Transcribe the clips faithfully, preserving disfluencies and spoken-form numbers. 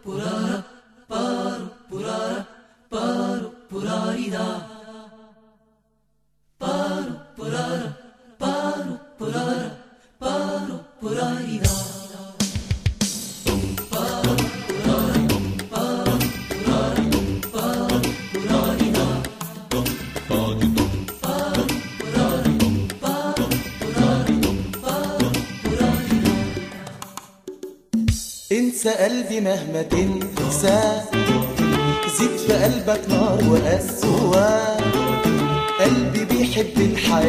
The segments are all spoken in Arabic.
purara, paru, purara, paru, purarida. Paru, purara, paru, purara, paru, purarida. انسى قلبي مهما تنسى، زيد في قلبك نار وقسوة. قلبي بيحب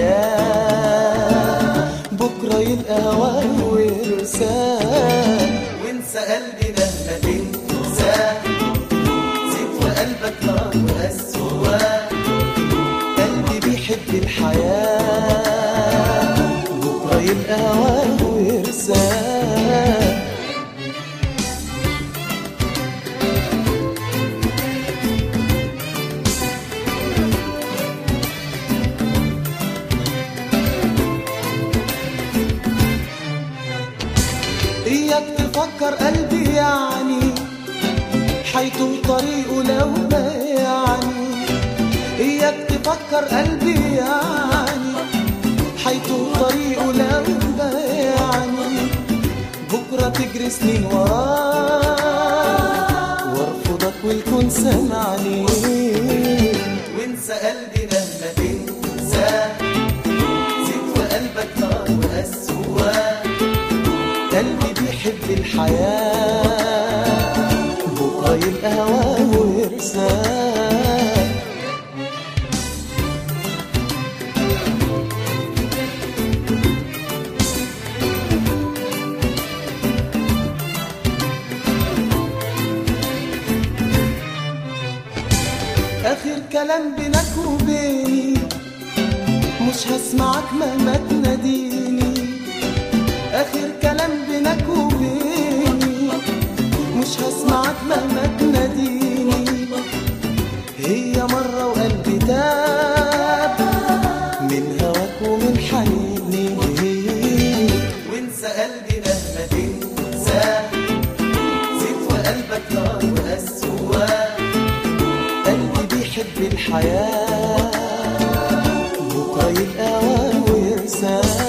الحياة، بكرة يلقى هواه ويرساه. وانسى قلبي مهما تنسى، زيد في قلبك نار وقسوة. قلبي بيحب الحياة، بكرة يلقى هواه ويرساه. إياك تفكر قلبي يعني حيتوه طريقه لو بيعني. إياك تفكر قلبي يعني حيتوه طريقه لو بيعني. بكرة تجري سنين وراه وارفضك والكون سمعني. وانسى قلبي مهما تنسى، زيد في قلبك نار وقسوة. قلبي بيحب الحياة، بكرة يبقى هواه ويرساه. آخر كلام بينك وبيني، مش هسمعك مهما تناديني. آخر كلام بينك وبيني، مش هسمعك مهما تناديني. هي مرة وقلبي تاب من هواك ومن حنيني. وانسى قلبي مهما تنسى، زيد في قلبك نار وقسوة. قلبي بيحب الحياة، بكرة يلقى هواه ويرساه.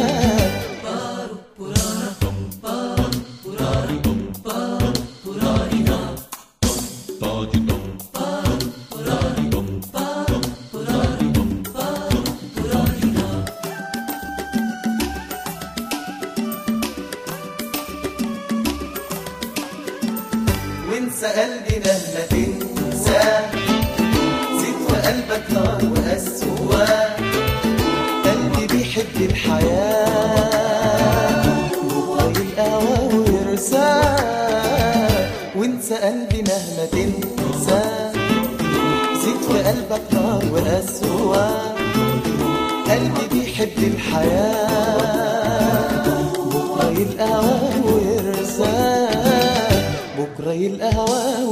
وانسى قلبي مهما تنسى، زيد في قلبك نار وقسوة. قلبي بيحب الحياة، بكرة يلقى هواه ويرساه. وانسى قلبي مهما تنسى، زيد في قلبك نار وقسوة. قلبي بيحب الحياة، بكرة يلقى هواه ويرساه. بكرة يلقى هواه